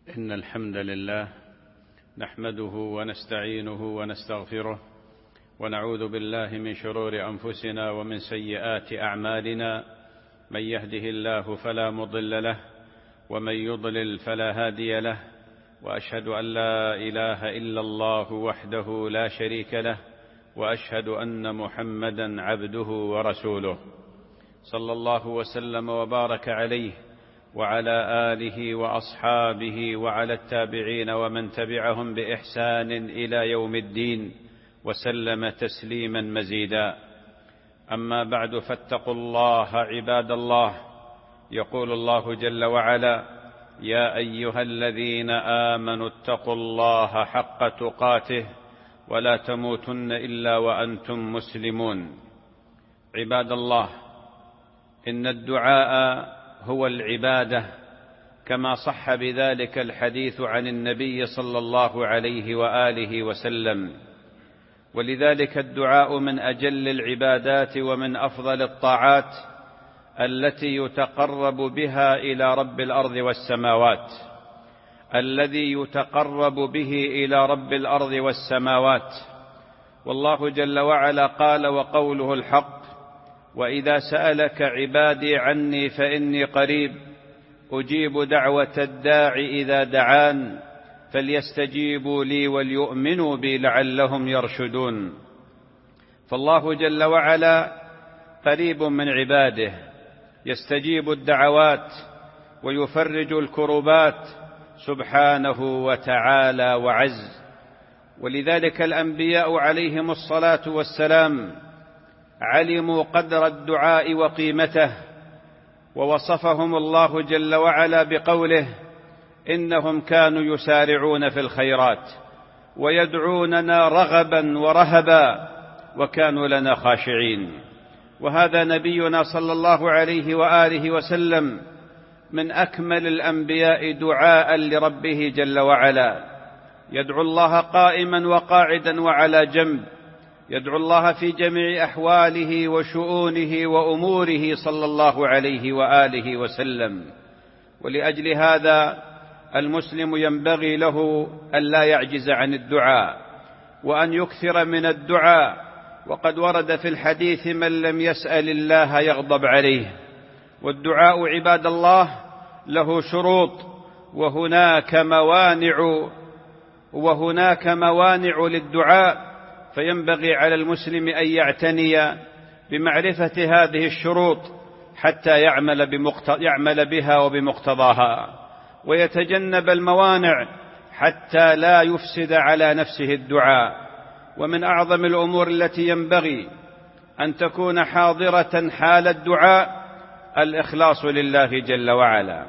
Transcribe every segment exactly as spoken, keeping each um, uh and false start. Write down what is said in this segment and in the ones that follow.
إن الحمد لله نحمده ونستعينه ونستغفره ونعوذ بالله من شرور أنفسنا ومن سيئات أعمالنا، من يهده الله فلا مضل له ومن يضلل فلا هادي له، وأشهد أن لا إله إلا الله وحده لا شريك له، وأشهد أن محمدا عبده ورسوله، صلى الله وسلم وبارك عليه وعلى آله وأصحابه وعلى التابعين ومن تبعهم بإحسان إلى يوم الدين، وسلم تسليما مزيدا. أما بعد، فاتقوا الله عباد الله. يقول الله جل وعلا: يا أيها الذين آمنوا اتقوا الله حق تقاته ولا تموتن إلا وأنتم مسلمون. عباد الله، إن الدعاء هو العبادة، كما صح بذلك الحديث عن النبي صلى الله عليه وآله وسلم، ولذلك الدعاء من أجل العبادات ومن أفضل الطاعات التي يتقرب بها إلى رب الأرض والسماوات، الذي يتقرب به إلى رب الأرض والسماوات. والله جل وعلا قال وقوله الحق: وإذا سألك عبادي عني فإني قريب أجيب دعوة الداع إذا دعان فليستجيبوا لي وليؤمنوا بي لعلهم يرشدون. فالله جل وعلا قريب من عباده، يستجيب الدعوات ويفرج الكربات سبحانه وتعالى وعز. ولذلك الأنبياء عليهم الصلاة والسلام علموا قدر الدعاء وقيمته، ووصفهم الله جل وعلا بقوله: إنهم كانوا يسارعون في الخيرات ويدعوننا رغبا ورهبا وكانوا لنا خاشعين. وهذا نبينا صلى الله عليه وآله وسلم من أكمل الأنبياء دعاء لربه جل وعلا، يدعو الله قائما وقاعدا وعلى جنب، يدعو الله في جميع أحواله وشؤونه وأموره صلى الله عليه وآله وسلم. ولأجل هذا المسلم ينبغي له أن لا يعجز عن الدعاء وأن يكثر من الدعاء. وقد ورد في الحديث: من لم يسأل الله يغضب عليه. والدعاء عباد الله له شروط وهناك موانع وهناك موانع للدعاء، فينبغي على المسلم أن يعتني بمعرفة هذه الشروط حتى يعمل, يعمل بها وبمقتضاها، ويتجنب الموانع حتى لا يفسد على نفسه الدعاء. ومن أعظم الأمور التي ينبغي أن تكون حاضرة حال الدعاء الإخلاص لله جل وعلا،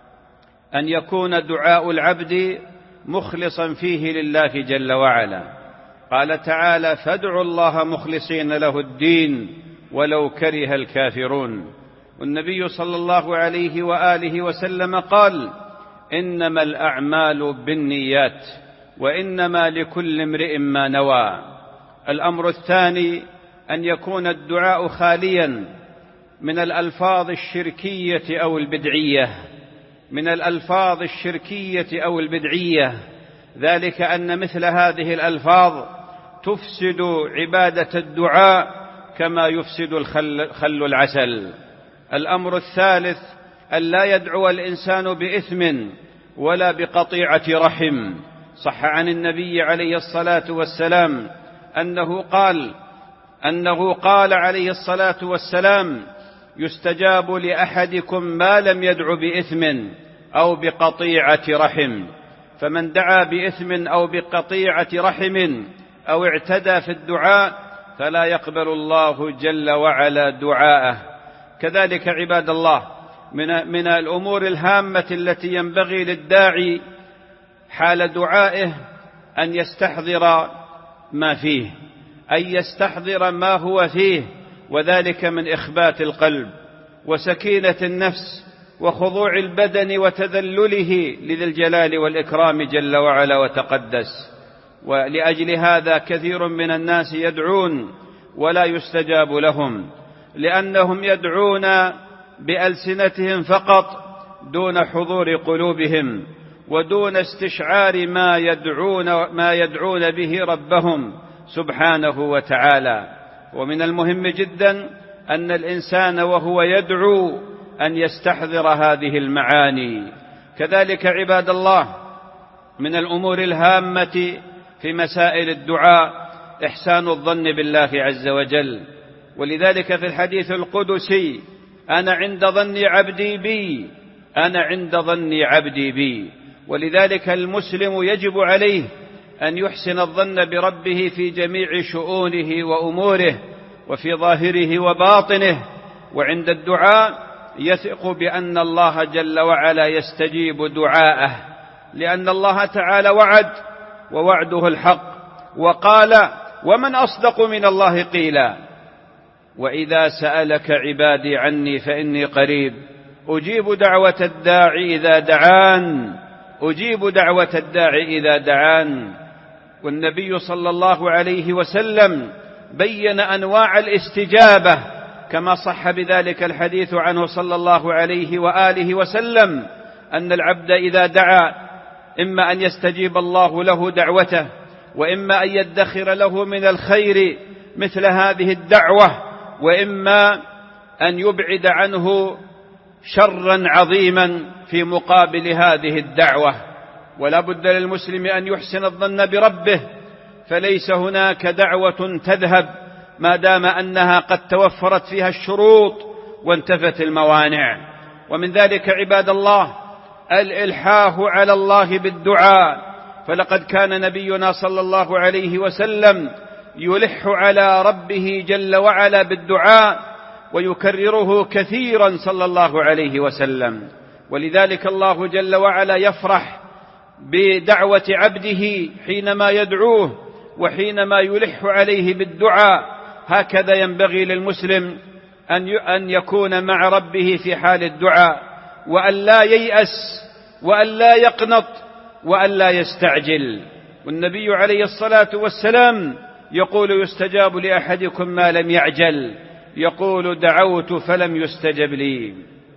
أن يكون دعاء العبد مخلصا فيه لله جل وعلا. قال تعالى: فادعوا الله مخلصين له الدين ولو كره الكافرون. والنبي صلى الله عليه وآله وسلم قال: إنما الأعمال بالنيات وإنما لكل امرئ ما نوى. الأمر الثاني أن يكون الدعاء خاليا من الألفاظ الشركية أو البدعية من الألفاظ الشركية أو البدعية ذلك أن مثل هذه الألفاظ تفسد عبادة الدعاء كما يفسد الخل, خل العسل. الأمر الثالث أن لا يدعو الإنسان بإثم ولا بقطيعة رحم. صح عن النبي عليه الصلاة والسلام أنه قال أنه قال عليه الصلاة والسلام: يستجاب لأحدكم ما لم يدع بإثم أو بقطيعة رحم. فمن دعا بإثم أو بقطيعة رحم أو اعتدى في الدعاء فلا يقبل الله جل وعلا دعاءه. كذلك عباد الله، من, من الأمور الهامة التي ينبغي للداعي حال دعائه أن يستحضر ما فيه، أن يستحضر ما هو فيه، وذلك من إخبات القلب وسكينة النفس وخضوع البدن وتذلله لذي الجلال والإكرام جل وعلا وتقدس. ولأجل هذا كثير من الناس يدعون ولا يستجاب لهم، لأنهم يدعون بألسنتهم فقط دون حضور قلوبهم. ودون استشعار ما يدعون, ما يدعون به ربهم سبحانه وتعالى. ومن المهم جدا أن الإنسان وهو يدعو أن يستحضر هذه المعاني. كذلك عباد الله من الأمور الهامة في مسائل الدعاء إحسان الظن بالله عز وجل، ولذلك في الحديث القدسي: أنا عند ظن عبدي بي أنا عند ظن عبدي بي. ولذلك المسلم يجب عليه أن يحسن الظن بربه في جميع شؤونه وأموره وفي ظاهره وباطنه، وعند الدعاء يثق بأن الله جل وعلا يستجيب دعاءه، لأن الله تعالى وعد ووعده الحق، وقال: ومن أصدق من الله قيلا، وإذا سألك عبادي عني فإني قريب أجيب دعوة الداعي إذا دعان أجيب دعوة الداعي إذا دعان. والنبي صلى الله عليه وسلم بين أنواع الاستجابة كما صح بذلك الحديث عنه صلى الله عليه وآله وسلم أن العبد إذا دعا إما أن يستجيب الله له دعوته، وإما أن يدخر له من الخير مثل هذه الدعوة، وإما أن يبعد عنه شرا عظيما في مقابل هذه الدعوة. ولا بد للمسلم أن يحسن الظن بربه، فليس هناك دعوة تذهب ما دام أنها قد توفرت فيها الشروط وانتفت الموانع. ومن ذلك عباد الله الإلحاح على الله بالدعاء، فلقد كان نبينا صلى الله عليه وسلم يلح على ربه جل وعلا بالدعاء ويكرره كثيرا صلى الله عليه وسلم. ولذلك الله جل وعلا يفرح بدعوة عبده حينما يدعوه وحينما يلح عليه بالدعاء. هكذا ينبغي للمسلم أن يكون مع ربه في حال الدعاء، وأن لا ييأس وأن لا يقنط وأن لا يستعجل. والنبي عليه الصلاة والسلام يقول: يستجاب لأحدكم ما لم يعجل. يقول: دعوت فلم يستجب لي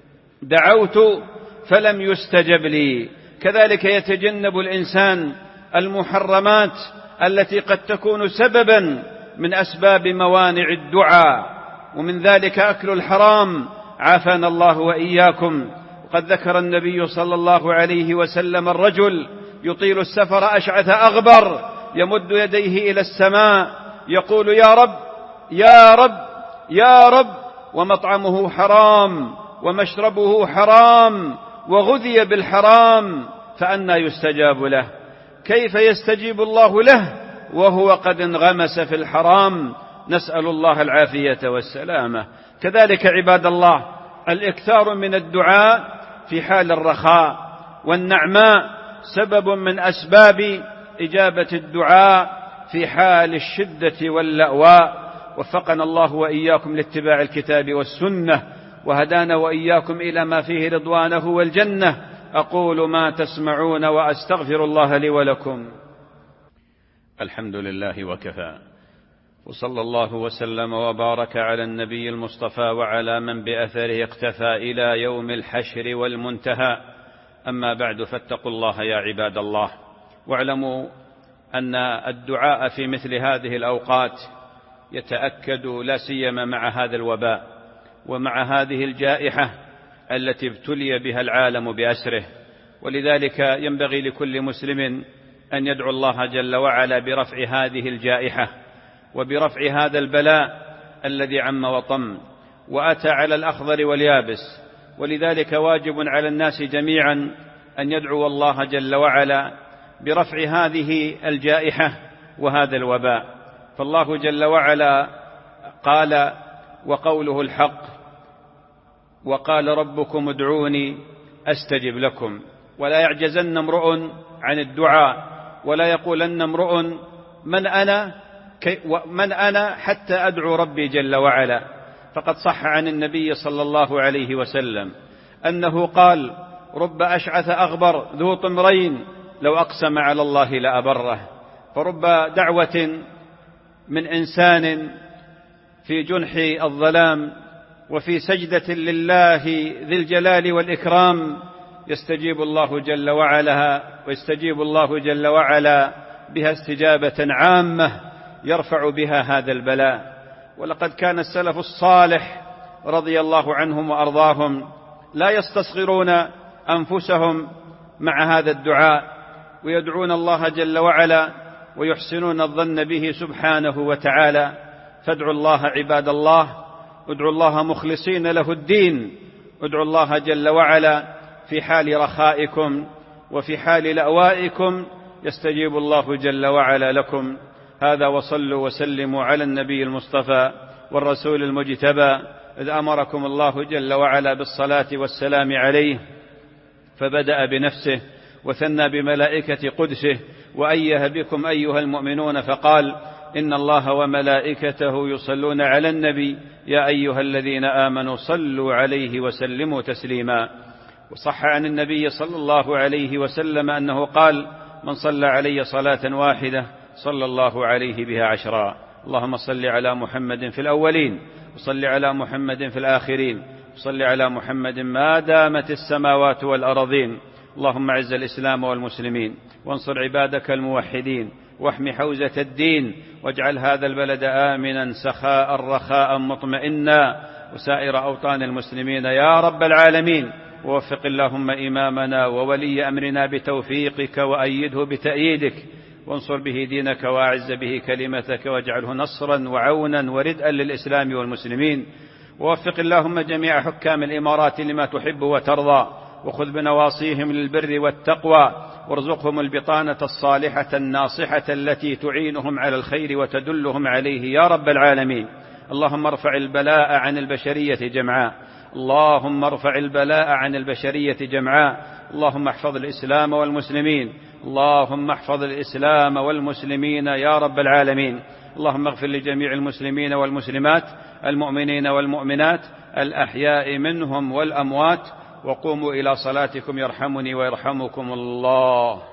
دعوت فلم يستجب لي. كذلك يتجنب الإنسان المحرمات التي قد تكون سببا من أسباب موانع الدعاء، ومن ذلك أكل الحرام، عافانا الله وإياكم. وقد ذكر النبي صلى الله عليه وسلم الرجل يطيل السفر أشعث أغبر يمد يديه إلى السماء يقول: يا رب يا رب يا رب، ومطعمه حرام ومشربه حرام وغذي بالحرام، فأنى يستجاب له؟ كيف يستجيب الله له وهو قد انغمس في الحرام؟ نسأل الله العافية والسلامة. كذلك عباد الله الإكثار من الدعاء في حال الرخاء والنعماء سبب من أسباب إجابة الدعاء في حال الشدة واللأواء. وفقنا الله وإياكم لاتباع الكتاب والسنة، وهدانا وإياكم إلى ما فيه رضوانه والجنة. أقول ما تسمعون وأستغفر الله لي ولكم. الحمد لله وكفى، وصلى الله وسلم وبارك على النبي المصطفى وعلى من بأثره اقتفى إلى يوم الحشر والمنتهى. أما بعد، فاتقوا الله يا عباد الله، واعلموا أن الدعاء في مثل هذه الأوقات يتأكد لا سيما مع هذا الوباء ومع هذه الجائحة التي ابتلي بها العالم بأسره. ولذلك ينبغي لكل مسلم أن يدعو الله جل وعلا برفع هذه الجائحة وبرفع هذا البلاء الذي عم وطم وأتى على الأخضر واليابس. ولذلك واجب على الناس جميعا أن يدعو الله جل وعلا برفع هذه الجائحة وهذا الوباء. فالله جل وعلا قال وقوله الحق: وقال ربكم ادعوني أستجب لكم. ولا يعجزن امرؤ عن الدعاء، ولا يقولن امرؤ من أنا من أنا حتى أدعو ربي جل وعلا. فقد صح عن النبي صلى الله عليه وسلم أنه قال: رب أشعث أغبر ذو طمرين لو أقسم على الله لأبره. فرب دعوة من إنسان في جنح الظلام وفي سجدة لله ذي الجلال والإكرام يستجيب الله جل وعلا ويستجيب الله جل وعلا بها استجابة عامة يرفع بها هذا البلاء. ولقد كان السلف الصالح رضي الله عنهم وأرضاهم لا يستصغرون أنفسهم مع هذا الدعاء، ويدعون الله جل وعلا ويحسنون الظن به سبحانه وتعالى. فادعوا الله عباد الله، ادعوا الله مخلصين له الدين، ادعوا الله جل وعلا في حال رخائكم وفي حال لأوائكم يستجيب الله جل وعلا لكم. هذا وصلوا وسلموا على النبي المصطفى والرسول المجتبى، إذ أمركم الله جل وعلا بالصلاة والسلام عليه، فبدأ بنفسه وثنى بملائكة قدسه وأيه بكم أيها المؤمنون فقال: إن الله وملائكته يصلون على النبي يا أيها الذين آمنوا صلوا عليه وسلموا تسليما. وصح عن النبي صلى الله عليه وسلم أنه قال: من صلى علي صلاة واحدة صلى الله عليه بها عشرا. اللهم صل على محمد في الأولين، وصل على محمد في الآخرين، وصل على محمد ما دامت السماوات والأرضين. اللهم اعز الإسلام والمسلمين، وانصر عبادك الموحدين، واحم حوزة الدين، واجعل هذا البلد آمنا سخاء رخاء مطمئنا، وسائر أوطان المسلمين يا رب العالمين. ووفق اللهم إمامنا وولي أمرنا بتوفيقك، وأيده بتأييدك، وانصر به دينك، وأعز به كلمتك، واجعله نصرا وعونا وردءا للإسلام والمسلمين. ووفق اللهم جميع حكام الإمارات لما تحب وترضى، وخذ بنواصيهم للبر والتقوى، وارزقهم البطانة الصالحة الناصحة التي تعينهم على الخير وتدلهم عليه يا رب العالمين. اللهم ارفع البلاء عن البشرية جمعاء، اللهم ارفع البلاء عن البشرية جمعاء. اللهم احفظ الإسلام والمسلمين، اللهم احفظ الإسلام والمسلمين يا رب العالمين. اللهم اغفر لجميع المسلمين والمسلمات، المؤمنين والمؤمنات، الأحياء منهم والأموات. وقوموا إلى صلاتكم يرحمني ويرحمكم الله.